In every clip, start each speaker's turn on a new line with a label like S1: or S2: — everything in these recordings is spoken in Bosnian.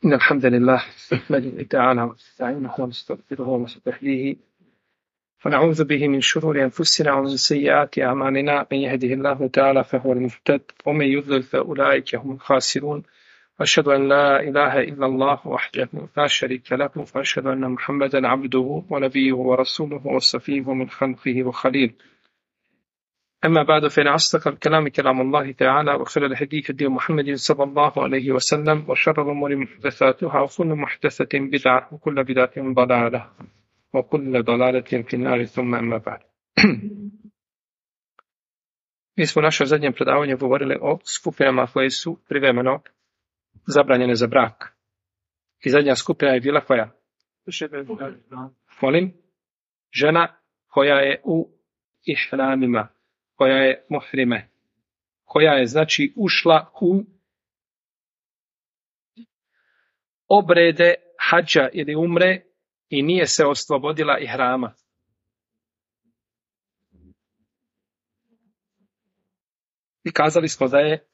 S1: إن الحمد لله نحمده تعالى ونستعينه ونستغفره ونستهديه ونعوذ به من شرور أنفسنا ومن سيئات أعمالنا. من يهده الله تعالى فهو المهتد ومن يضلل فأولئك هم الخاسرون. وأشهد أن لا إله إلا الله وحده لا شريك له وأشهد أن محمدا عبده ونبيه ورسوله وصفيه من خلقه وخليله. أما بعد فإن أصدق الكلام كلام الله تعالى وخير الهدي هدي محمد صلى الله عليه وسلم وشر الأمور محدثاتها وكل محدثة بدعة وكل بدعة ضلالة وكل ضلالة في النار ثم أما بعد. Mi smo u našem zadnjem predavanju govorili o skupinama koje su privremeno zabranjene za brak. I zadnja skupina je bila koja? Molim? Žena koja je u ihramima, koja je muhrime, koja je znači ušla u obrede hadža ili umre i nije se oslobodila ihrama. I kazali smo da je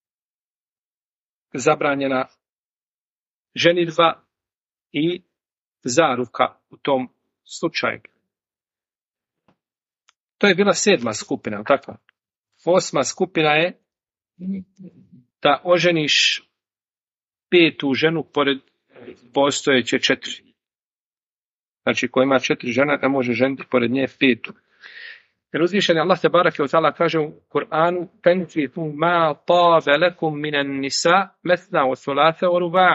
S1: zabranjena ženidba i zaruka u tom slučaju. To je bila 7. skupina, tako? 8. skupina je da oženiš 5. ženu pored postojeće 4. Znači, ko ima 4 žene, ne može ženiti pored nje 5. Jer uzvišeni Allah te barake wa ta'ala kaže u Kur'anu: "Fankihu ma tabe lekum minan nisa mesna wa thulatha wa ruba'."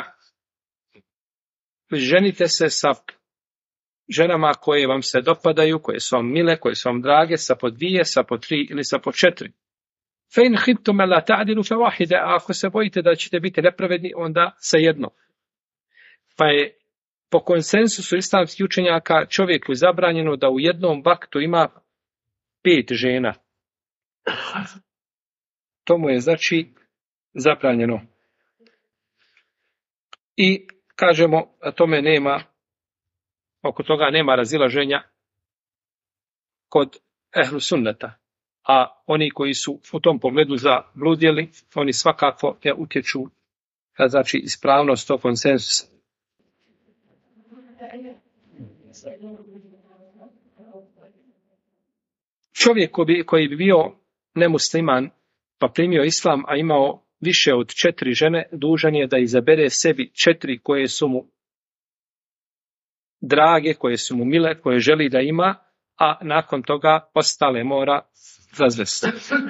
S1: Ženite se sa ženama koje vam se dopadaju, koje su vam mile, koje su vam drage, sa po 2, sa po 3 ili sa po 4. Fa in khiftum alla ta'dilu fa wahida, ako se bojite da ćete biti nepravedni, onda sa jedno. Pa je po konsensusu islamskih učenjaka čovjeku zabranjeno da u jednom vaktu ima 5 žena. To mu je znači zabranjeno. I kažemo, a tome nema, oko toga nema razilaženja kod ehlu sunneta. A oni koji su u tom pogledu zabludjeli, oni svakako utječu na znači ispravnost tog konsensusa. Čovjek koji bi bio nemusliman pa primio islam, a imao više od 4 žene, dužan je da izabere sebi 4 koje su mu drage, koje su mu mile, koje želi da ima, a nakon toga ostale mora razvesti.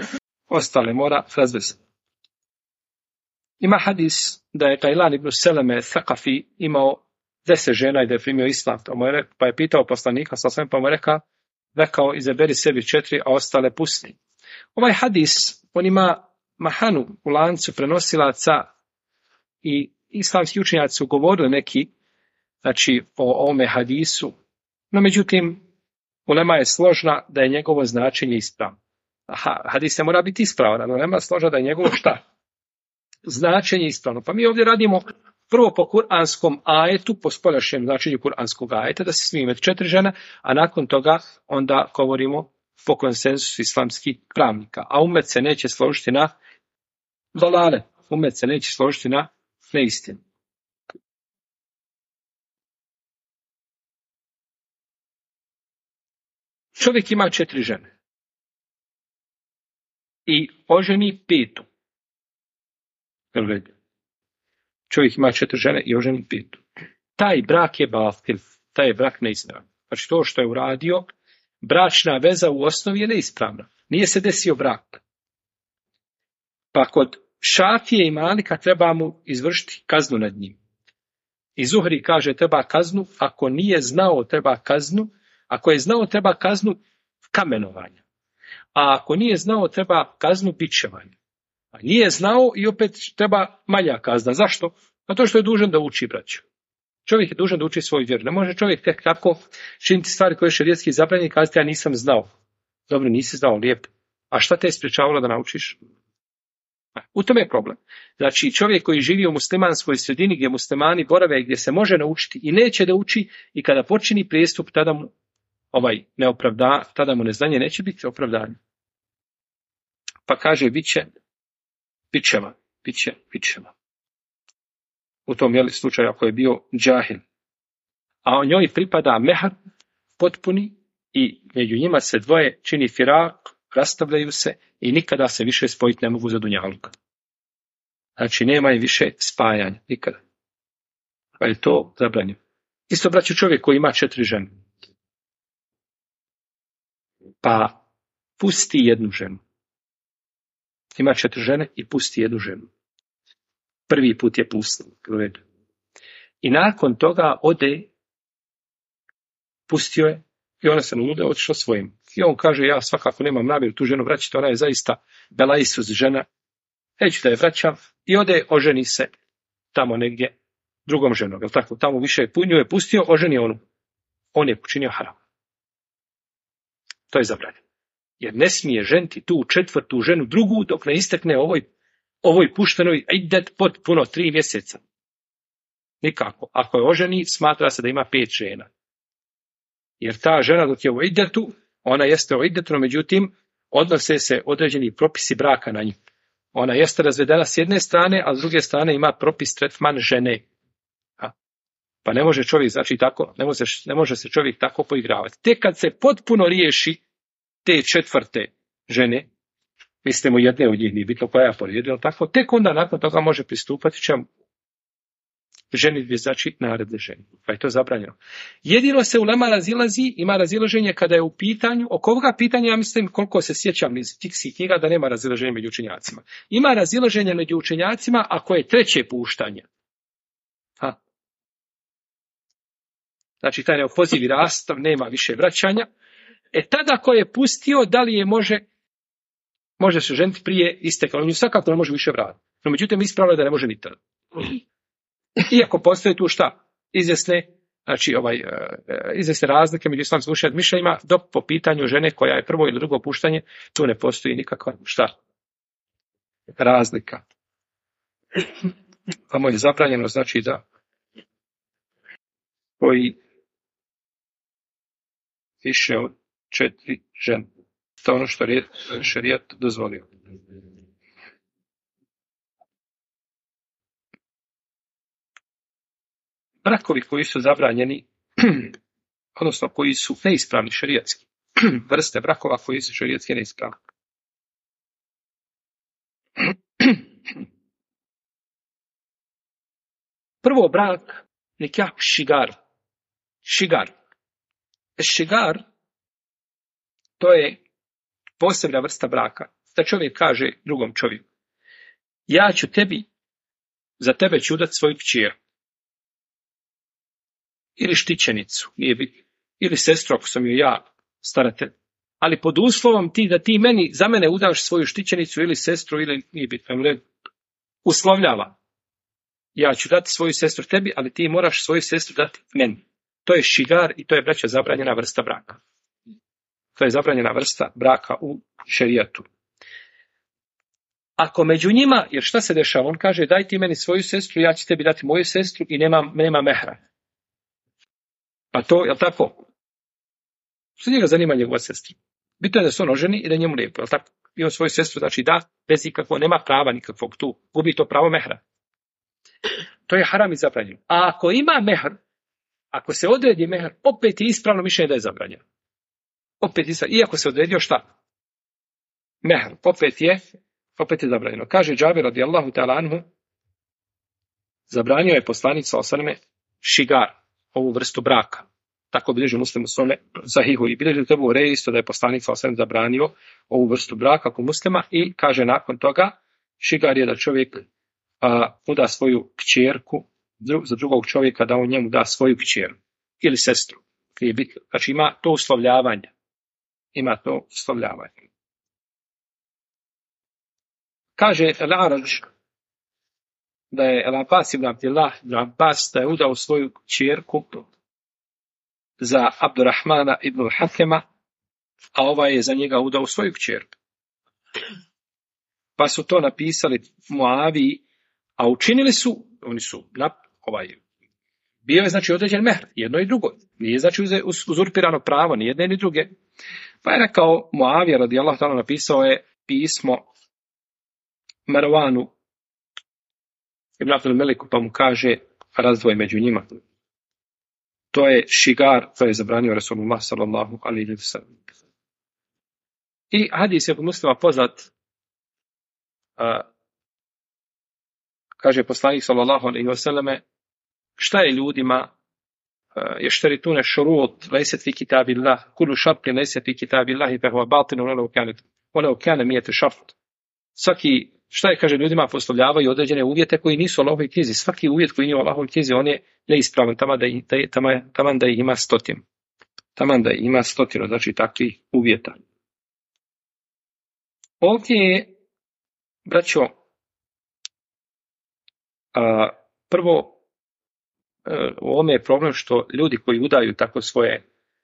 S1: Ima hadis da je Gajlan ibn Seleme Thaqafi imao 10 žena i da je primio islam. Pa je pitao poslanika, pa mu je rekao izaberi sebi 4, a ostale pusti. Ovaj hadis, on ima mahanu u lancu prenosilaca i islamski učenjaci su govorili neki, znači, o ovome hadisu, no međutim, ulema je složna da je njegovo značenje ispravno. Hadis ne mora biti ispravan, no ulema je složna da je njegovo šta? Značenje ispravno. Pa mi ovdje radimo prvo po kuranskom ajetu, po spoljašnjem značenju kuranskog ajeta, da se smije imati 4 žene, a nakon toga onda govorimo po konsensusu islamskih pravnika. A umet se neće složiti na dalale, umet se neće složiti na neistinu. Čovjek ima 4 žene i oženi 5. Čovjek ima 4 žene i oženi 5. Taj brak je batil, taj je brak neispravan. Znači to što je uradio, bračna veza u osnovi je neispravna. Nije se desio brak. Pa kod Šafije i Malika treba mu izvršiti kaznu nad njim. I Zuhri kaže treba kaznu, ako nije znao treba kaznu, ako je znao treba kaznu kamenovanja. A ako nije znao treba kaznu bičevanja. A nije znao i opet treba manja kazna. Zašto? Zato što je dužan da uči, braću. Čovjek je dužan da uči svoju vjeru. Ne može čovjek tek tako činiti stvari koje je šerijatski zabranjene i kazati ja nisam znao. Dobro, nisi znao, lijepo. A šta te je sprečavalo da naučiš? U tome je problem. Znači čovjek koji živi u muslimanskoj sredini gdje muslimani borave, gdje se može naučiti i neće da uči, i kada počini prijestup tada mu tada mu neznanje neće biti opravdanje. Pa kaže bit će. u tom slučaju ako je bio džahil. A o njoj pripada mehr potpuni i među njima se dvoje čini firak, rastavljaju se i nikada se više spojiti ne mogu za dunjaluka. Znači nema i više spajanja, nikada. Pa je to zabranjeno. Isto braću čovjek koji ima 4 žene. Pa pusti jednu ženu. Ima 4 žene i pusti jednu ženu. Prvi put je pustio. I nakon toga pustio je i ona se nalude, otišla svojim. I on kaže, ja svakako nemam namjeru tu ženu vraćati, ona je zaista belaisus žena. Neću da je vraćam. I oženi se tamo negdje drugom ženom. Jel tako? Tamo više nju je pustio, oženi onu. On je počinio haram. To je zabranjeno. Jer ne smije ženiti tu 4. ženu drugu dok ne istekne ovoj puštenoj iddet potpuno 3 mjeseca. Nikako. Ako je oženi, smatra se da ima 5 žena. Jer ta žena dok je u iddetu, ona jeste u iddetu, međutim, odnose se određeni propisi braka na nju. Ona jeste razvedena s jedne strane, a s druge strane ima propis tretman žene. Pa ne može čovjek, znači tako, ne može se čovjek tako poigravati. Tek kad se potpuno riješi te 4. žene, mislimo jedne od njih, nije bitno koja je pored, tako, tek onda nakon toga može pristupati čemu? Ženidbi, znači naredne žene. Pa je to zabranjeno. Jedino se ulema razilazi, ima razilaženje kada je u pitanju, oko ovoga pitanja, ja mislim koliko se sjećam iz fiksih knjiga, da nema razilaženja među učenjacima. Ima razilaženje među učenjacima ako je 3. puštanje. Znači taj neopozivi rastav, nema više vraćanja. Tada ko je pustio, da li je može se ženiti prije isteka, on ju svakako ne može više vratiti. No međutim, ispravno je da ne može ni tada. Iako postoje tu šta? Izvjesne razlike među islamskim mišljenjima, dok po pitanju žene koja je prvo ili drugo puštanje, tu ne postoji nikakva razlika. Tamo je zabranjeno, znači da koji više od 4 žene. To je ono što je šerijat dozvolio. Brakovi koji su zabranjeni, odnosno koji su neispravni šerijatski, vrste brakova koji su šerijatski neispravni. Prvo brak, nikah šigar. Šigar, to je posebna vrsta braka. Da čovjek kaže drugom čovjeku, za tebe ću udati svoju kćer. Ili štićenicu, nije bitno. Ili sestru, ako sam joj ja staratelj. Ali pod uslovom da ti za mene udaš svoju štićenicu ili sestru, ili nije bitno. Uslovljava. Ja ću dati svoju sestru tebi, ali ti moraš svoju sestru dati meni. To je šigar i to je, braća, zabranjena vrsta braka. To je zabranjena vrsta braka u šerijatu. Ako među njima, jer šta se dešava? On kaže, daj ti meni svoju sestru, ja ću tebi dati moju sestru i nema mehra. Pa to, jel tako? Što njega zanima njegova sestra? Bitno je da se on oženi i da njemu lijepo, jel tako? I on svoju sestru, znači da, bez ikakvog, nema prava nikakvog tu. Gubi to pravo mehra. To je haram i zabranjeno. A ako ima mehr, ako se odredi mehr, opet je ispravno mišljenje da je zabranjeno. Iako se odredio šta? Mehr, opet je zabranjeno. Kaže Džabir radijallahu ta'ala anhu, zabranio je poslanik sallallahu alejhi ve sellem šigar, ovu vrstu braka. Tako bilježi Muslim u svome sahihu i bilježi Ebu Hurajra isto da je poslanik sallallahu alejhi ve sellem zabranio ovu vrstu braka kod muslima i kaže nakon toga šigar je da čovjek uda svoju kćerku za drugog čovjeka, da on njemu da svoju kćer ili sestru. Znači ima to uslovljavanje. Kaže El-Arađ da je El-Abbas ibn Abdillah da je udao svoju kćerku za Abdurrahmana ibn Hakema, a ovaj je za njega udao svoju kćerku. Pa su to napisali Muaviji, a učinili su, oni su bio je znači određen mehr, jedno i drugo. Nije znači uzurpirano pravo, ni jedne ni druge. Pa je rekao Muavija radijallahu ta'ala, napisao je pismo Marwanu Ibn Abdul Meliku pa mu kaže razdvoj među njima. To je šigar, to je zabranio Rasulullah sallallahu alejhi ve sellem. I hadis je kod Muslima poznat, kaže poslanik sallallahu alejhi ve selleme, šta je ljudima yashtarituna shurut laysat fi kitabillah, kullu shartin laysa fi kitabillah fa huwa batil walau kana 100 shart. Svaki, šta je, kaže, ljudima postavljavaju određene uvjete koji nisu u Allahovoj knjizi. Svaki uvjet koji nije u Allahovoj knjizi, on je neispravan, taman da ih ima 100. Taman da ih ima 100, znači takvih uvjeta. Ovdje je, braćo, prvo, u ovome je problem što ljudi koji udaju tako svoje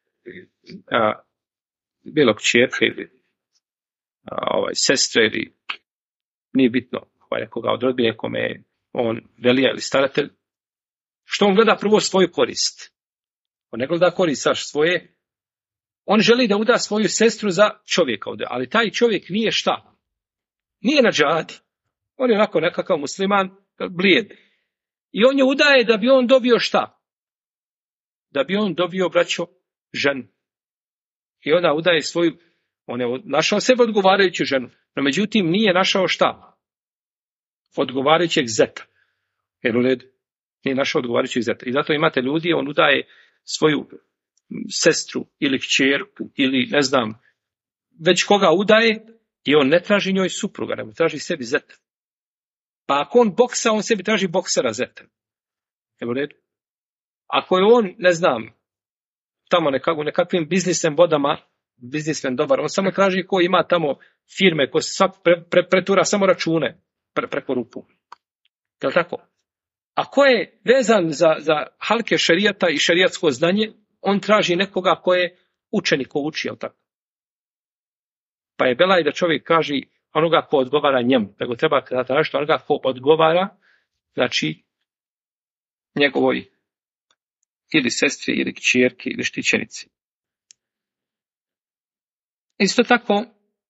S1: bilo kćerke ili sestre ili nije bitno nekoga od rodbine kome je on velija ili staratelj, što on gleda prvo svoju korist. On ne gleda korist svoje, on želi da uda svoju sestru za čovjeka ovdje, ali taj čovjek nije šta? Nije na džihadi. On je onako nekakav musliman, blijed. I on je udaje da bi on dobio šta? Da bi on dobio, braćo, ženu. I onda udaje svoju, on je našao sebe odgovarajuću ženu, no međutim nije našao šta? Odgovarajućeg zeta. Jer u redu, nije našao odgovarajućeg zeta. I zato imate ljudi, on udaje svoju sestru ili kćerku ili ne znam, već koga udaje i on ne traži njoj supruga, nego traži sebi zeta. Pa ako on boksa, on sebi traži boksera zeta. Jel u redu? Ako je on, ne znam, tamo nekakvim biznisem vodama, biznismen dobar, on samo traži ko ima tamo firme, ko se svak pretura samo račune preko rupu. Jel tako? Ako je vezan za halke šerijata i šerijatsko znanje, on traži nekoga ko je učenik, ko uči, jel tako? Pa je belaj da čovjek kaže onoga ko odgovara njemu, nego treba tražiti onoga ko odgovara, znači njegovoj ili sestri, ili kćerki, ili štićenici. Isto tako,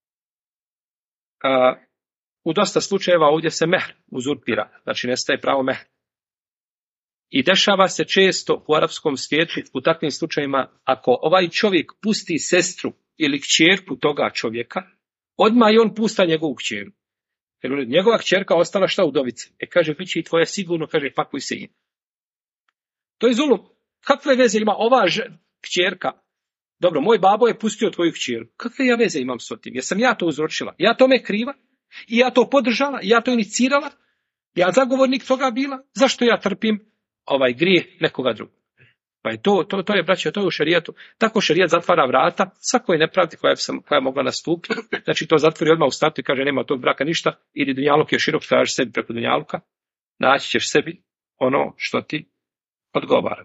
S1: u dosta slučajeva ovdje se mehr uzurpira, znači nestaje pravo mehr. I dešava se često u arapskom svijetu, u takvim slučajevima, ako ovaj čovjek pusti sestru ili kćerku toga čovjeka, odmah i on pusta njegovu kćeru. Jer njegova kćerka ostala šta udovica. Kaže, bit će i tvoja sigurno, kaže, pakuj se in. To je zulum. Kakve veze ima ova kćerka? Dobro, moj babo je pustio tvoju kćeru. Kakve ja veze imam s tim? Jesam ja to uzročila? Ja tome kriva? I ja to podržala? Ja to inicirala? Ja zagovornik toga bila? Zašto ja trpim ovaj grijeh nekoga drugog? Pa je to je, braćo, to je u šerijatu. Tako šerijat zatvara vrata svakoj nepravdi koja je mogla nastupiti. Znači to zatvori odmah u startu i kaže nema tog braka ništa, ili dunjaluk je širok, traži sebi preko dunjaluka, naći ćeš sebi ono što ti odgovara.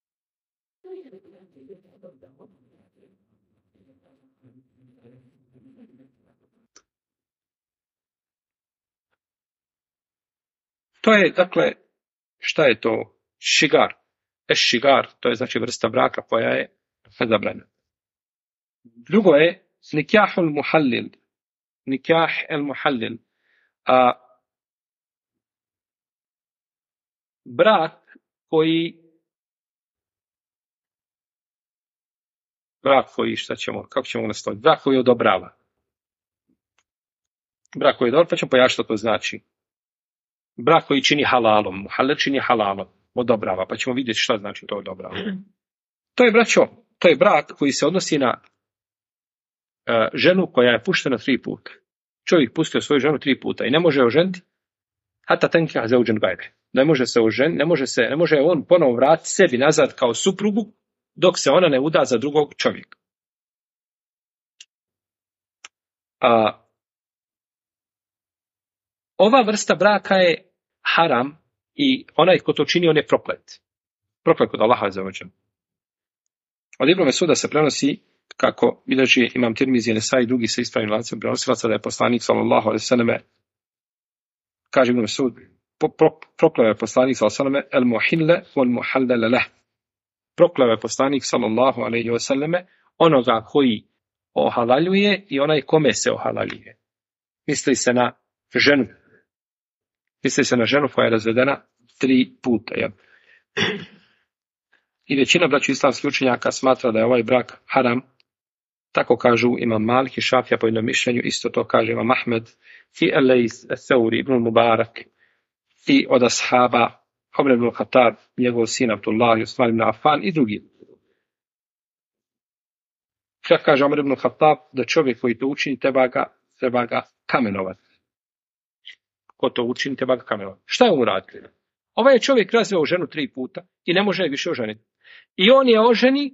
S1: To je, dakle, šta je to? Šigar. Šigar, to je znači vrsta braka koja je zabranjena. Drugo je nikahul muhallil. Nikah el muhallil. Brak koji, kako ćemo nastaviti? Brak koji odobrava. Brak koji odobrava, pa ćemo pojašnjati što to znači. Brak koji čini halalom, muhallil čini halalom, odobrava, pa ćemo vidjeti šta znači to odobrava. To je, braćo, to je brak koji se odnosi na ženu koja je puštena 3 puta. Čovjek pustio svoju ženu 3 puta i ne može oženiti, hata tenkah zauđen gajre. Ne može se oženiti, ne može on ponovo vratiti sebi nazad kao suprugu, dok se ona ne uda za drugog čovjeka. Ova vrsta braka je haram i onaj ko to čini, on je proklet. Proklet kod Allaha azza. Od Ibn Mesuda se prenosi, kako bilježi Imam Tirmizi, Nesai i drugi se ispravnim lancem prenosilaca, da je poslanik sallallahu alejhi ve selleme, kaže Ibn Mesud, prokleo je poslanik sallallahu alejhi ve selleme el muhille wal muhallal leh. Prokleo je poslanik sallallahu alejhi ve selleme onoga koji ohalaljuje i onaj kome se ohalaljuje. Misli se na ženu. Misli se na ženu koja je razvedena 3 puta. Jel? I većina braća islamskih učenjaka smatra da je ovaj brak haram. Tako kažu Imam Malik i Šafija po jednom mišljenju, isto to kaže Imam Ahmed i Elejs, Theuri, Ibn Mubarak i od ashaba Omer ibn Khattab, njegov sin Abdullah, Usman ibn Affan i drugi. Čak kaže Omer ibn Khattab da čovjek koji to učini treba ga kamenovati. Ko to učini treba ga kamenovati. Šta je mu radio? Ovaj je čovjek razveo ženu 3 puta i ne može je više oženiti. I on je oženi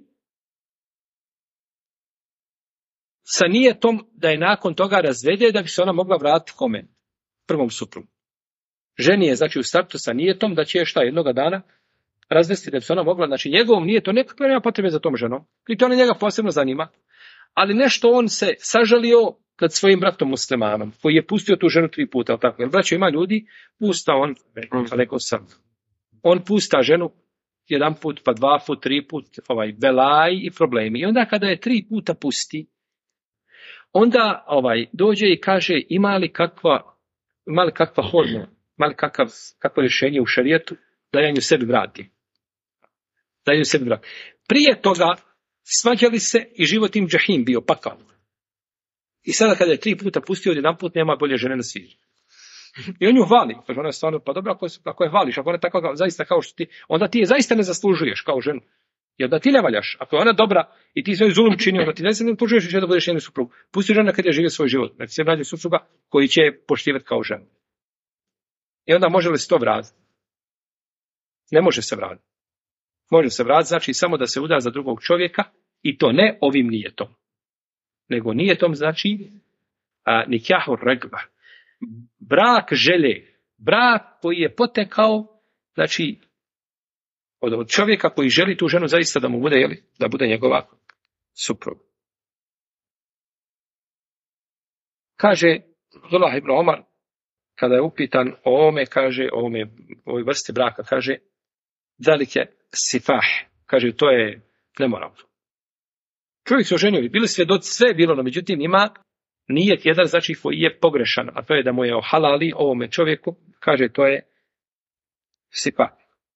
S1: sa nijetom da je nakon toga razvede da bi se ona mogla vratiti kome? Prvom suprugu. Ženi je znači u startu sa nijetom da će je jednoga dana razvesti da bi se ona mogla, znači njegovom nijetom nekako nema potrebe za tom ženom. I to ne njega posebno zanima. Ali nešto on se sažalio nad svojim bratom muslimanom, koji je pustio tu ženu 3 puta. Tako? Jer braćo ima ljudi, pusta on, rekao sam, on pusta ženu 1 put, pa 2 put, 3 put, belaj i problemi. I onda kada je 3 puta pusti, onda dođe i kaže ima li kakva hodna, ima li kakvo rješenje u šerijetu da ja nju sebi vratim. Prije toga svađali se i život im džahim bio pakao. I sada kada je 3 puta pustio, 1 put nema bolje žene na svijetu. I on ju hvali. Kaže ona je stvarno, pa dobro, ako je hvališ, ako ona je tako zaista kao što ti, onda ti je zaista ne zaslužuješ kao ženu. Jer da ti ne valjaš, ako je ona dobra i ti svoj zulum čini, onda ti ne zaslužuješ više da budeš njenu suprugu. Pusti žena kad je živio svoj život. Znači se nađe supruga koji će poštivati kao ženu. I onda može li se to vratiti? Ne može se vratiti. Može se vratiti, znači samo da se uda za drugog čovjeka i to ne ovim nijetom. Nego nijetom znači nikahur regba. Brak želje. Brak koji je potekao, znači od čovjeka koji želi tu ženu zaista da mu bude, da bude njegova supruga. Kaže Abdullah ibn Omar, kada je upitan o ovoj vrsti braka, kaže dalike sifah, kaže to je nemoralno. Čovjek se oženio, bili svjedoci, sve je bilo, no međutim ima nijet jedan, znači koji je pogrešan, a to je da mu je ohalali ovome čovjeku, kaže to je sifah.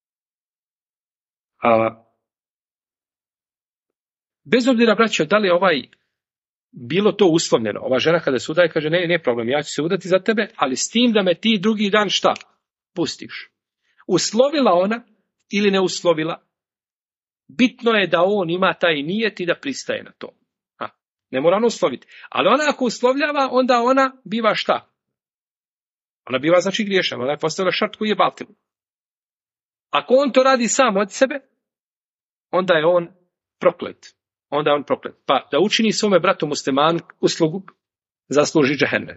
S1: Bez obzira, braćo, da li bilo to uslovljeno, ova žena kada se udaje, kaže ne problem, ja ću se udati za tebe, ali s tim da me ti drugi dan šta? Pustiš. Uslovila ona ili ne uslovila, bitno je da on ima taj nijet i da pristaje na to. Ne mora on usloviti. Ali ona ako uslovljava, onda ona biva šta? Ona biva znači griješna, ona je postavila šart koji je batil. Ako on to radi sam od sebe, onda je on proklet. Pa da učini svome bratu muslimanu uslugu, zasluži džehennem.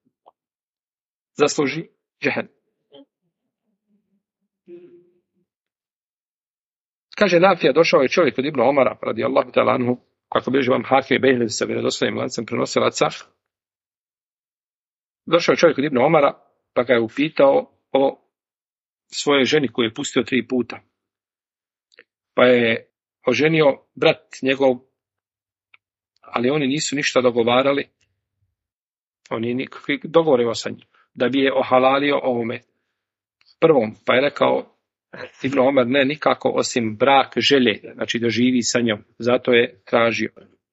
S1: Kaže Nafija, došao je čovjek od Ibn Omara, radijallahu ta'ala anhu, kako bilježi vam Hakim i Bejhlevi sa vjerodostojnim lancem prenosilaca. Došao je čovjek od Ibn Omara, pa ga je upitao o svojoj ženi koju je pustio 3 puta. Pa je oženio brat njegov, ali oni nisu ništa dogovarali, oni nikakvi dogovorio sa njim, da bi je ohalalio ovome prvom. Pa je rekao Ibn Omar, ne nikako osim brak želje, znači da živi sa njom, zato je tražio.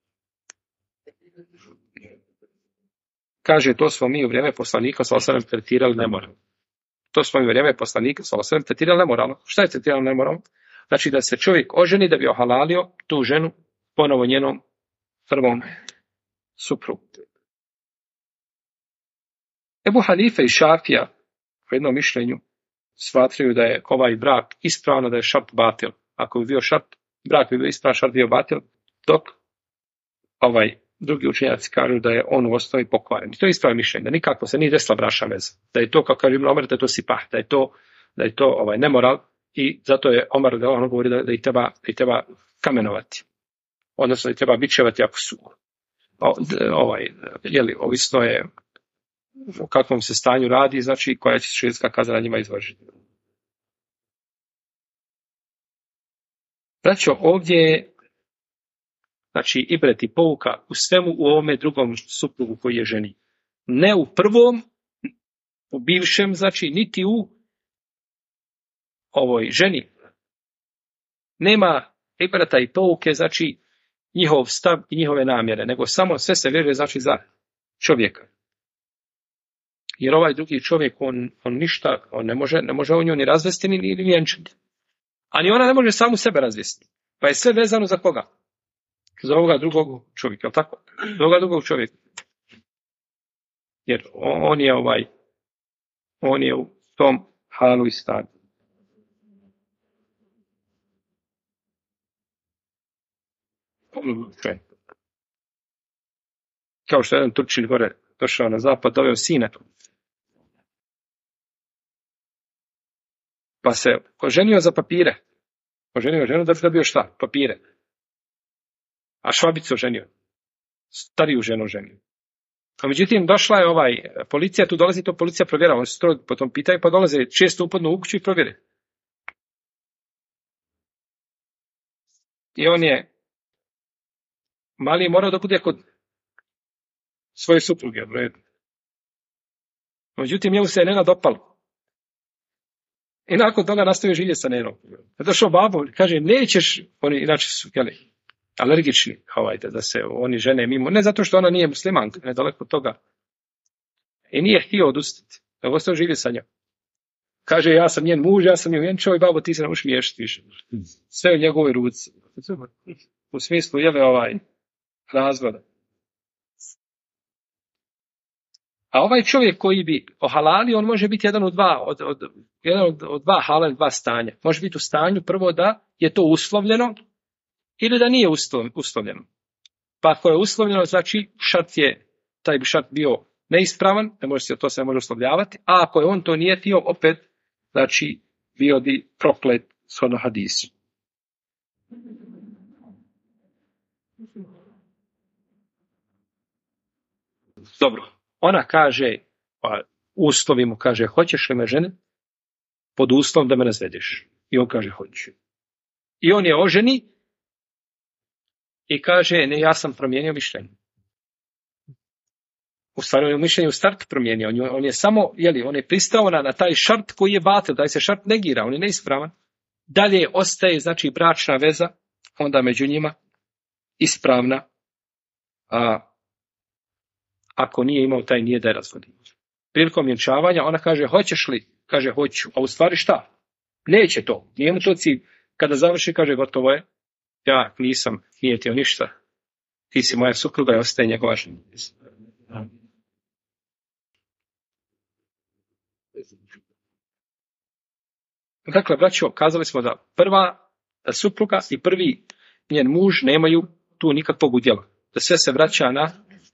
S1: Kaže, to smo mi u vrijeme poslanika sallallahu alejhi ve sellem tretirali nemoralno. Šta je tretiralo nemoralno? Znači da se čovjek oženi da bi ohalalio tu ženu ponovo njenom prvom suprugu. Ebu Hanife i Šafija u jednom mišljenju smatraju da je ovaj brak ispravno, da je šart batil. Ako bi bio brak bi bio ispravan, šart bio batil, dok drugi učenjaci kažu da je on u osnovi pokvaren. I to je ispravno mišljenje, da nikako se nije desila bračna veza. Da je to, kao kaže Ibn Omar, da je to sipah, da je to nemoral i zato je Omar govori da ih treba kamenovati. Odnosno da ih treba bičevati ako su ovisno je u kakvom se stanju radi, znači koja će šerijatska kazna njima izvršiti. Braćo, ovdje je znači ibret i pouka u svemu u ovome drugom suprugu koji je ženi. Ne u prvom, u bivšem, znači niti u ovoj ženi. Nema ibrata i pouke, znači njihov stav i njihove namjere, nego samo sve se veže znači za čovjeka. Jer ovaj drugi čovjek, on ništa, on ne može on nju ni razvesti ni vjenčati. Ali ona ne može samu sebe razvesti. Pa je sve vezano za koga? Za ovoga drugog čovjeka, tako? Za ovoga drugog čovjeka. Jer on je u tom halu i stanju. Kao što je jedan Turčin gore došao na zapad, doveo sina. Pa se oženio za papire. Oženio ženu da bi dobio šta? Papire. A švabicu oženio. Stariju ženu oženio. A međutim, došla je policija, tu dolazi to policija provjera, oni se to potom pitaju, pa dolaze često upadnu u kuću i provjere. I on je mali morao da bude kod svoje supruge. Međutim, njemu se je Nena dopalo. I nakon toga nastavio živjeti sa Nenom. Došao babo, kaže, nećeš, oni inače su alergični, da se oni žene mimo, ne zato što ona nije muslimanka, ne daleko od toga. I nije htio odustati, nego ostao živjeti sa njom. Kaže, ja sam njen muž, ja sam nju vjenčao i babo, ti se ne možeš miješati više. Sve u njegove ruci. U smislu, razvoda. A ovaj čovjek koji bi ohalalio, on može biti jedan od dva halal, dva stanja. Može biti u stanju prvo da je to uslovljeno ili da nije uslovljeno. Pa ako je uslovljeno, znači taj bi šart bio neispravan, to se ne može uslovljavati, a ako je on to nije htio, opet, znači, bio bi proklet shodno hadisu. Dobro, ona kaže, uslovi mu kaže, hoćeš li me žene? Pod uslovom da me razvedeš. I on kaže, hoću. I on je oženi i kaže, ne, ja sam promijenio mišljenje. U stvari, on je mišljenje u startu promijenio. On je samo, on je pristao na taj šart koji je batil, taj se šart negira, on je neispravan. Dalje ostaje, znači, bračna veza, onda među njima ispravna, a ako nije imao taj, nije da je razvodi. Prilikom vjenčavanja ona kaže, hoćeš li? Kaže, hoću. A u stvari šta? Neće to. Nije mu to cilj. Kada završi, kaže, gotovo je. Ja nisam, nije ti ništa. Ti si moja supruga i ostaje njegova žena. Dakle, braćo, kazali smo da prva supruga i prvi njen muž nemaju tu nikakvog udjela. Da sve se vraća na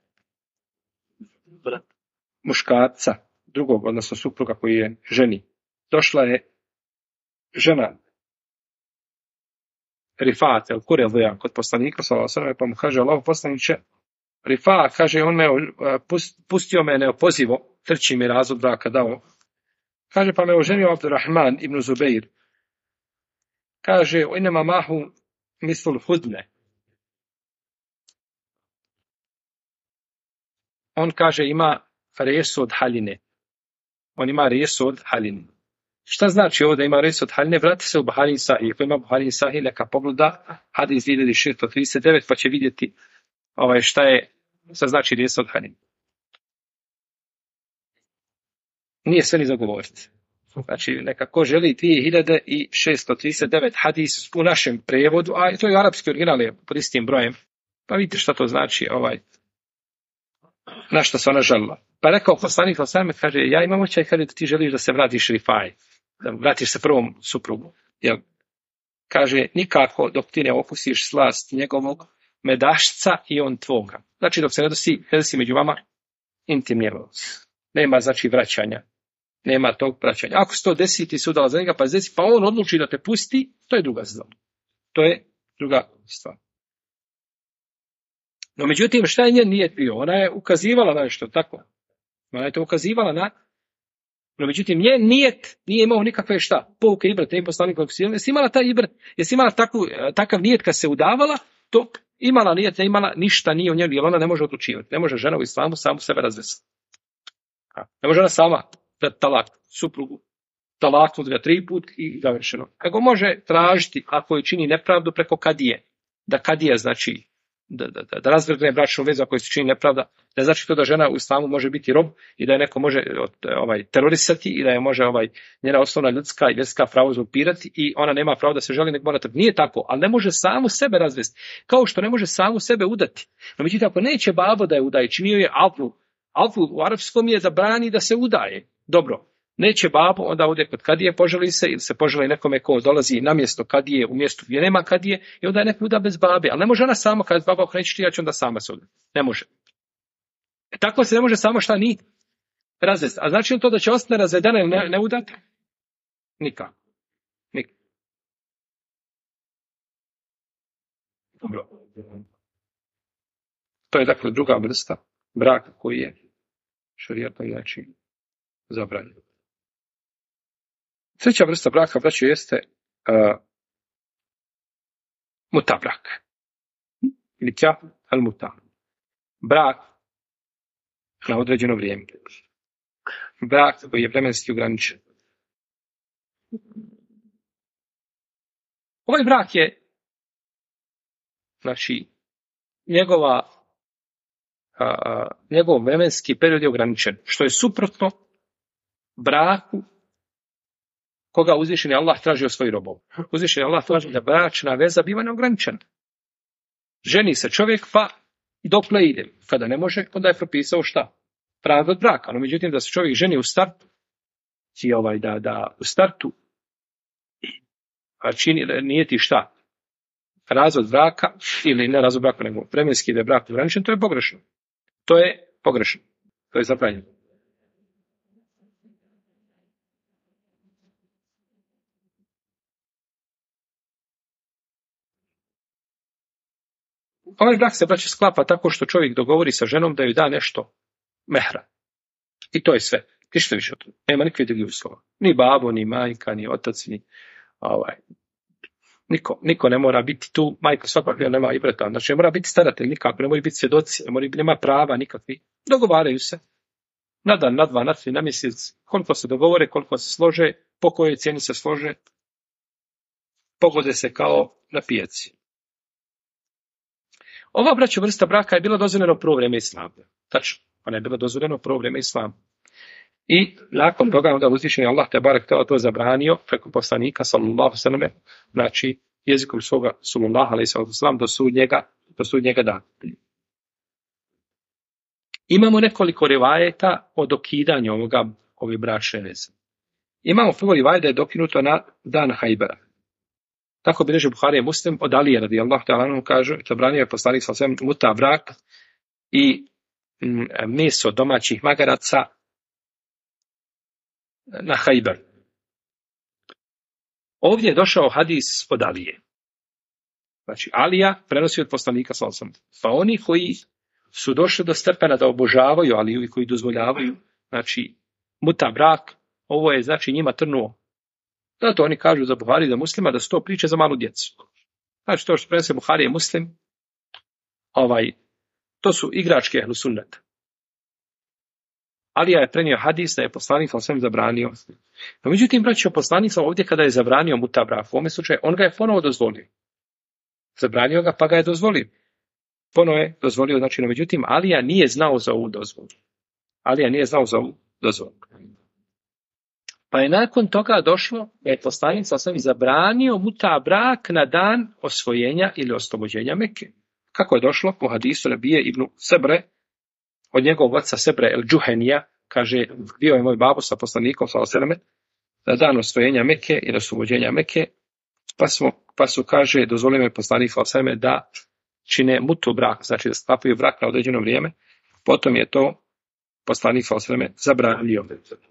S1: muškarca drugog, odnosno supruga koji je ženi. Došla je žena Rifat, Kurelija, kod poslanika, pa mu kaže, Allahov poslaniče, Rifat, kaže, on pustio me neopozivo, treći mi razvod braka dao. Kaže, pa me oženio Abdurrahman ibn Zubeir. Kaže, inema mahu mislul hudne. On kaže, ima resu od haljine. On ima resu od haljine. Šta znači ovo da ima resu od haljine? Vrati se u Buhari Sahih. Ako ima Buhari Sahih, neka pogleda hadis 2639, pa će vidjeti šta znači resu od haljine. Nije sve ni zagovoriti. Znači, nekako želi 2639 hadis u našem prevodu, a to je arapski original je pod istim brojem. Pa vidite šta to znači, na što se ona žalila. Pa rekao poslanik Osama, kaže, ja imam očaj, kaže, da ti želiš da se vratiš Rifaj, da vratiš se prvom suprugu. Jel? Kaže, nikako dok ti ne okusiš slast njegovog medašca i on tvoga. Znači, dok se ne desi među vama intimni odnos. Nema, znači, vraćanja. Nema tog vraćanja. Ako se to desi, ti se udala za njega, pa on odluči da te pusti, to je druga stvar. To je druga stvar. No, međutim, šta je njen nijet bio? Ona je ukazivala na nešto, tako. Ona je to ukazivala na... No, međutim, njen nijet nije imao nikakve pouke ibrat, ne poslanik, jesi imala taj ibrat, jesi imala takav nijet kad se udavala, to imala nijet, ne imala ništa, nije u njoj, jer ona ne može odlučivati. Ne može žena u islamu samu sebe razvesti. Ne može ona sama da talak suprugu, talaknut ga 3 puta i završeno. Nego može tražiti, ako je čini nepravdu, preko kadije. Da kadija znači da razvrgne bračnu vezu ako se čini nepravda, ne znači to da žena u islamu može biti rob i da je neko može terorisati i da je može njena osnovna ljudska i vjerska prava uzurpirati i ona nema pravo da se želi, nego mora trpiti. Nije tako, ali ne može samu sebe razvesti, kao što ne može samu sebe udati. No međutim, ako neće babo da je udaje, činio je alfu u arapskom je zabrani da se udaje. Dobro, neće babo, onda ode kod kadije, poželi se ili se poželi nekome ko dolazi na mjesto kadije u mjestu gdje nema kadije i onda je neko uda bez babe. Ali ne može ona sama, kad baba okreći ti, ja ću onda sama se uda. Ne može. Tako se ne može samo šta ni razvesti. A znači li to da će ostane razvedena ili ne udati? Nikako. Dobro. To je dakle druga vrsta braka koji je šerijatno znači zabranjen. Treća vrsta braka, braćo, jeste muta brak. Ili kja al muta. Brak na određeno vrijeme. Brak koji je vremenski ograničen. Ovaj brak je, znači, njegov vremenski period je ograničen, što je suprotno braku koga uzvišeni Allah traži od svojih robova. Uzvišeni Allah traži da bračna veza biva neograničena. Ženi se čovjek pa dokle ide. Kada ne može, onda je propisao šta? Pravilo od braka. No međutim, da se čovjek ženi u startu i da u startu čini, nije ti šta? Razvod braka ili ne razvod braka, nego vremenski da je brak ograničen, to je pogrešno. To je pogrešno. To je zabranjeno. Ovaj brak se, braće, sklapa tako što čovjek dogovori sa ženom da joj da nešto mehra. I to je sve. Ništa više od toga. Nema nikakve druge uslova. Ni babo, ni majka, ni otac, ni Niko ne mora biti tu, majka svakako nema i brata. Znači ne mora biti staratelj nikako, ne mora biti svjedoci, nema prava nikakvi. Dogovaraju se. Na dan, na 2, na 3, na mjesec. Koliko se dogovore, koliko se slože, po kojoj cijeni se slože. Pogode se kao na pijaci. Ova, braćo, vrsta braka je bila dozvoljena u prvo vrijeme islama. Tačno, ona je bila dozvoljena u prvo vrijeme islama. I nakon toga onda uzvišeni Allah te barek to zabranio preko poslanika sallallahu alejhi ve sellem, znači jezikom svoga sallallahu alejhi ve sellem do sudnjega dana. Imamo nekoliko rivajeta o dokidanju ove bračne veze. Imamo prvo rivajet da je dokinuto na dan Hajbera. Tako bilježi Buhari i Muslim od Alije radijallahu ta'ala anhu kaže, zabranio je poslanik sallallahu alejhi ve sellem muta brak i meso domaćih magaraca na Hajber. Ovdje je došao hadis od Alije. Znači, Alija prenosi od poslanika sallallahu alejhi ve sellem. Pa oni koji su došli do stepena da obožavaju Aliju i koji dozvoljavaju, znači, muta brak, ovo je, znači, njima trnuo. Zato oni kažu za Buhari i za Muslima da su to priče za malu djecu. Znači, to što prenose Buhari i Muslim, to su igračke ehlu sunneta. Alija je prenio hadis da je poslanik sam zabranio. No, međutim, braćo, poslanik sam ovdje kada je zabranio muta brak, u ovome slučaju, on ga je ponovo dozvolio. Zabranio ga, pa ga je dozvolio. Ponovo je dozvolio, znači, no, međutim, Alija nije znao za ovu dozvolu. Pa je nakon toga došlo da je poslanik sam zabranio muta brak na dan osvojenja ili oslobođenja Mekke. Kako je došlo? Po hadisu Rabije ibn Sebre, od njegovog oca Sebre el-Džuhenija, kaže, bio je moj babo sa poslanikom sallallahu na dan osvojenja Mekke i oslobođenja Mekke, pa su, kaže, dozvolio je poslanik sallallahu da čine mutu brak, znači da sklapaju brak na određeno vrijeme, potom je to poslanik sallallahu zabranio.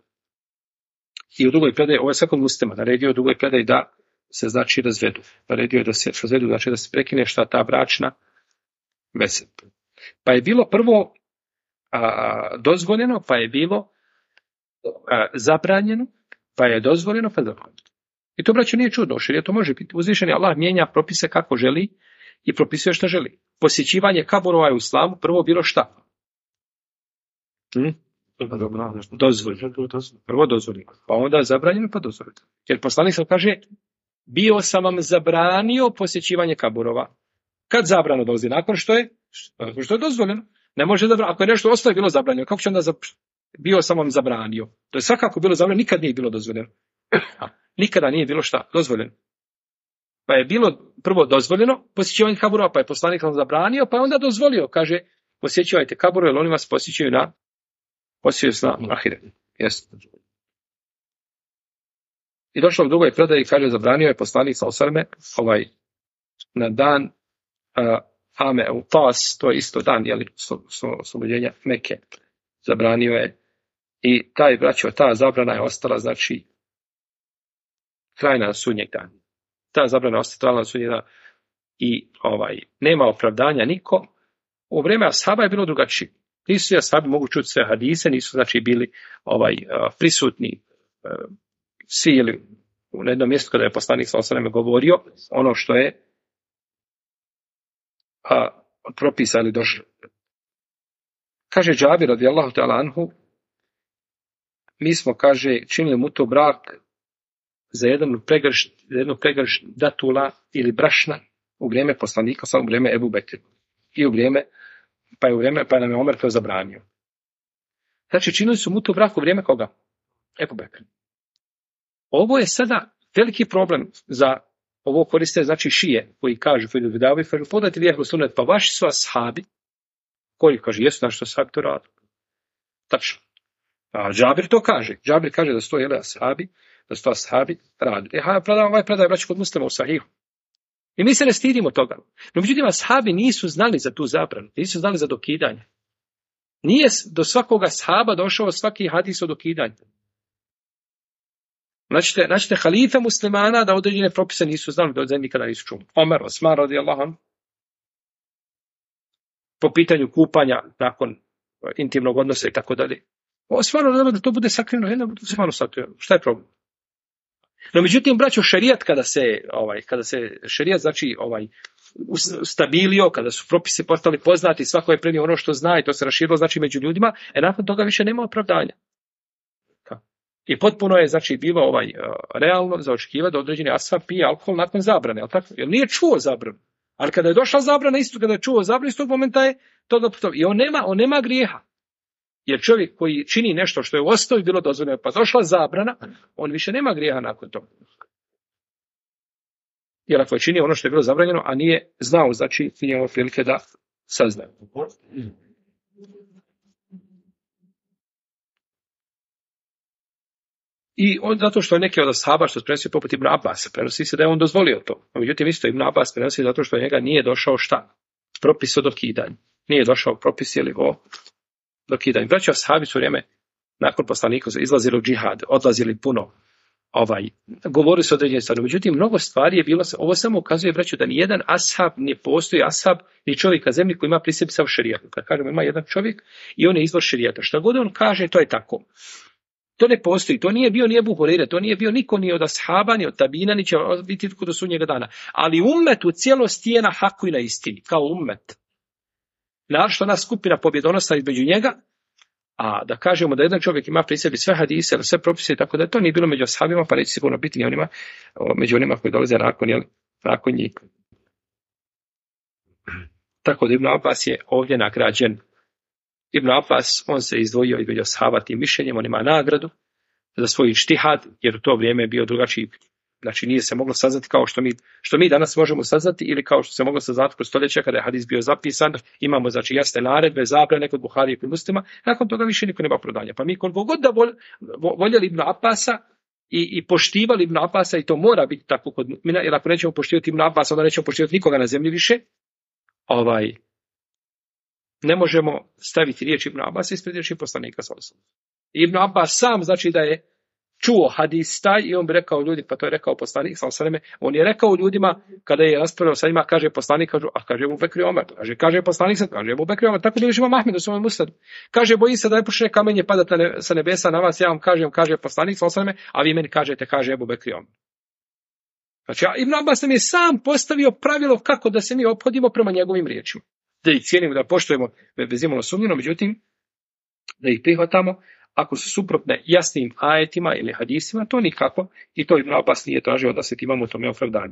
S1: I u drugoj predaji, ovo je svakog muslima, naredio u drugoj predaji da se, znači, razvedu. Naredio je da se razvedu, znači da se prekine šta ta bračna veza. Pa je bilo prvo dozvoljeno, pa je bilo zabranjeno, pa je dozvoljeno, pa je zabranjeno. I to, braćo, nije čudno, jer to može biti. Uzvišeni Allah mijenja propise kako želi i propisuje što želi. Posjećivanje kaburova je u islamu prvo bilo šta? Dozvoljeno. Prvo dozvoljeno. Pa onda zabranjeno, pa dozvoljeno. Jer poslanik sam kaže, bio sam vam zabranio posjećivanje kaburova. Kad zabrano dolazi? Nakon što je dozvoljeno. Ne može da, ako je nešto ostalo bilo zabranjeno, kako će onda bio sam vam zabranio? To je svakako bilo zabranjeno, nikad nije bilo dozvoljeno. Nikada nije bilo šta dozvoljeno. Pa je bilo prvo dozvoljeno posjećivanje kaburova, pa je poslanik vam zabranio, pa je onda dozvolio, kaže, posjećivajte kaburove, jer oni vas posjećuju na ahiret. Jeste. I došlo u drugoj predaji, kaže, zabranio je poslanik sallallahu na dan Ame Utas, to je isto dan, jeli, oslobođenja Mekke, zabranio je. I ta zabrana je ostala, znači, trajna na sudnjeg dana. Ta zabrana je ostala trajna na sudnjeg dana. I nema opravdanja niko. U vrijeme ashaba je bilo drugačije. Nisu svi ashabi mogu čuti sve hadise, nisu znači bili prisutni svi ili u jednom mjestu kada je poslanik sallallahu alejhi ve sellem govorio ono što je propisali došlo. Kaže Džabir radijallahu ta'ala anhu, mi smo, kaže, činili mu to brak za jednu pregršt datula ili brašna u vrijeme poslanika, samo u vrijeme Ebu Bekra. I u vrijeme, pa nam je Omer to zabranio. Znači, činili su mu to brak u vrijeme koga? Ebu Bekra. Ovo je sada veliki problem za ovo koriste, znači šije, koji kažu, podajte vi ehlu sunnet, pa vaši su ashabi, koji kaže, jesu naši ashabi to radi. Tačno. A Džabir to kaže. Džabir kaže da su to ashabi radi. Ovaj predaj braći kod Muslima u Sahihu. I mi se ne stidimo toga. No, međutim, ashabi nisu znali za tu zabranu, nisu znali za dokidanje. Nije do svakoga ashaba došao svaki hadis o dokidanju. Znači, halifa muslimana da određene propise nisu znali, da određene nikada nisu čuli. Omer, Osman radijallahu anhu, po pitanju kupanja nakon intimnog odnosa i tako dalje. Osman da to bude sakriveno, šta je problem? No, međutim, braćo, šerijat kada se šerijat, znači, stabilio, kada su propisi postali poznati, svako je prenio ono što zna i to se raširilo, znači, među ljudima, nakon toga više nema opravdanja. I potpuno je, znači, bilo realno za očekivati da određeni ashab pije alkohol nakon zabrane, ali tako? Jer nije čuo zabranu. Ali kada je došla zabrana, isto kada je čuo zabranu, iz tog momenta je toga. I on nema grijeha. Jer čovjek koji čini nešto što je u osnovi bilo dozvoljeno, pa došla zabrana, on više nema grijeha nakon toga. Jer ako je činio ono što je bilo zabranjeno, a nije znao, znači, nije imao prilike da sazna. I zato što je neki od ashaba što se prenosi poput Ibn Abbas, prenosi se da je on dozvolio to. A međutim, isto Ibn Abbas prenosi zato što njega nije došao šta? Propis o dokidanju. Nije došao propis ili o dokidanju. Braći ashabi su vrijeme nakon poslanika izlazili u džihad, odlazili puno, govorili su određene stvari. Međutim, mnogo stvari je bilo, ovo samo ukazuje, braću, da nijedan ashab ne postoji ashab ni čovjek na zemlji koji ima pri sebi sav šerijat. Kad kažemo ima jedan čovjek i on je izvor šerijata. Šta god on kaže, to je tako. To ne postoji, to nije bio ni Ebu Hurajra, to nije bio niko ni od ashaba, ni od tabina, ni će biti do sudnjega dana. Ali ummet u cijelosti je na haku i na istini, kao ummet. Naravno, ona skupina pobjedonosna između njega, a da kažemo da jedan čovjek ima pri sebi sve hadise, sve propise i tako da to nije bilo među ashabima, pa neće sigurno biti ni među onima koji dolaze nakon njih. Tako da Ibn Abbas je ovdje nagrađen. Ibn Abbas, on se izdvojio između ashaba tim mišljenjem, on ima nagradu za svoj ijtihad, jer u to vrijeme je bio drugačiji. Znači nije se moglo saznati kao što mi danas možemo saznati ili kao što se moglo saznati kroz stoljeća kada je hadis bio zapisan. Imamo znači jasne naredbe, zabrane kod Buharije i kod Muslima. Nakon toga više niko nema prodanja. Pa mi koliko god da voljeli Ibn Abbasa i poštivali Ibn Abbasa, i to mora biti tako kod mu'mina, jer ako nećemo poštivati Ibn Abbasa, onda nećemo poštivati nikoga na zemlji više. Ne možemo staviti riječ Ibn Abbasa ispred riječi poslanika sallallahu alejhi ve sellem. Ibn Abbas sam znači da je čuo hadis taj i on bi rekao ljudi, pa to je rekao poslanik sallallahu alejhi ve sellem. On je rekao ljudima kada je raspravljao sa njima, kaže poslanik, kaže Ebu Bekr i Omer, kaže poslanik, kaže Ebu Bekr i Omer, tako bilježi Imam Ahmed u svom Musnadu. Kaže bojim se da ne počne kamenje padati sa nebesa na vas, ja vam kažem, kaže poslanik sallallahu alejhi ve sellem, a vi meni kažete, kaže Ebu Bekr i Omer. Znači Ibn Abbas nam je sam postavio pravilo kako da se mi ophodimo prema njegovim riječima. Da ih cijenimo, da poštujemo bez imalo sumnjeno, međutim, da ih prihvatamo, ako su suprotne jasnim ajetima ili hadisima, to nikako, i to Ibn Abbas nije tražio da se imamo tome opravdanje.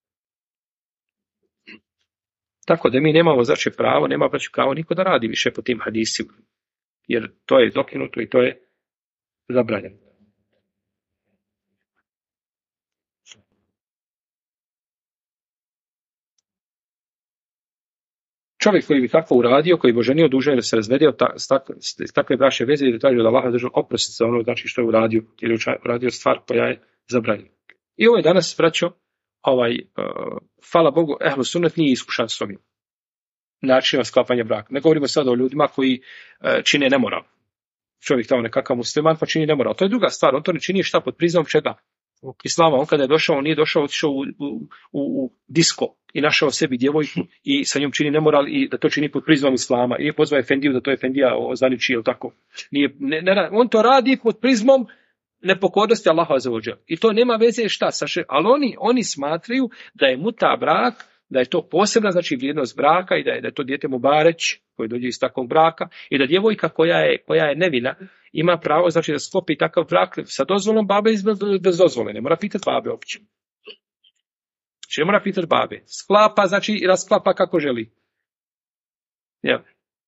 S1: Tako da mi nemamo znači pravo, nema pravo niko da radi više po tim hadisima, jer to je dokinuto i to je zabranjeno. Čovjek koji bi tako uradio, koji bi oženio, dužan je da se razvede s takve bračne veze i da traži od Allaha držao oprost za ono znači što je uradio, ili je uradio stvar koja je zabranjena. I ovo je danas, braćo, hvala Bogu, ehlu sunnet nije iskušan s ovim načinom sklapanja braka. Ne govorimo sad o ljudima koji čine nemoral. Čovjek tamo nekakav musliman pa čini nemoral. To je druga stvar, on to ne čini šta pod prizmom čega? Islama. On kada je došao, on nije došao, otišao u disko i našao sebi djevojku i sa njom čini nemoral i da to čini pod prizmom Islama. I pozvao Efendiju da to Efendija ozvaniči, ili tako. On to radi pod prizmom nepokornosti Allaha azza wa dželle. I to nema veze šta sa ali oni smatraju da je muta brak, da je to posebna znači vrijednost braka i da je to dijete mubareć koji dođe iz takvog braka i da djevojka koja je nevina ima pravo znači da sklopi takav brak sa dozvolom babe i bez dozvole. Ne mora pitati babe uopće. Ne mora pitati babe. Sklapa znači i rasklapa kako želi. Ja.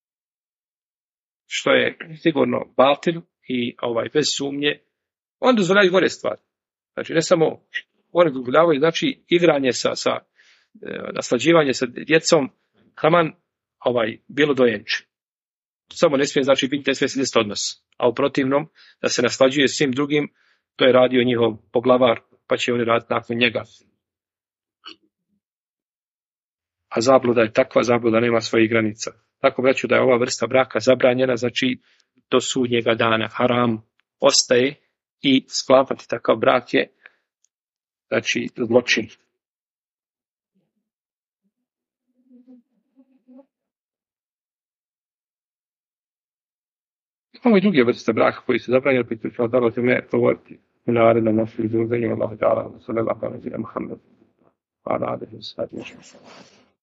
S1: Što je sigurno batil i bez sumnje. On dozvoljaju gore stvari. Znači ne samo oni dozvoljavaju znači igranje sa naslađivanje sa djecom, taman bilo dojenče. Samo ne smije znači biti, ne smije se desiti odnos. A u protivnom, da se naslađuje svim drugim, to je radio njihov poglavar, pa će oni raditi nakon njega. A zabluda je takva, zabluda nema svojih granica. Tako braću da je ova vrsta braka zabranjena, znači do sudnjega dana haram ostaje i sklapati takav brak je znači zločin. Imamo i druge vrste braka koji su zabranjeni, pa ću odavno tome govoriti u narednom našem izuzanju. Allahu ta'ala, sallallahu alaihi wa sallam, Muhammed, wa ala alihi wa sahbihi.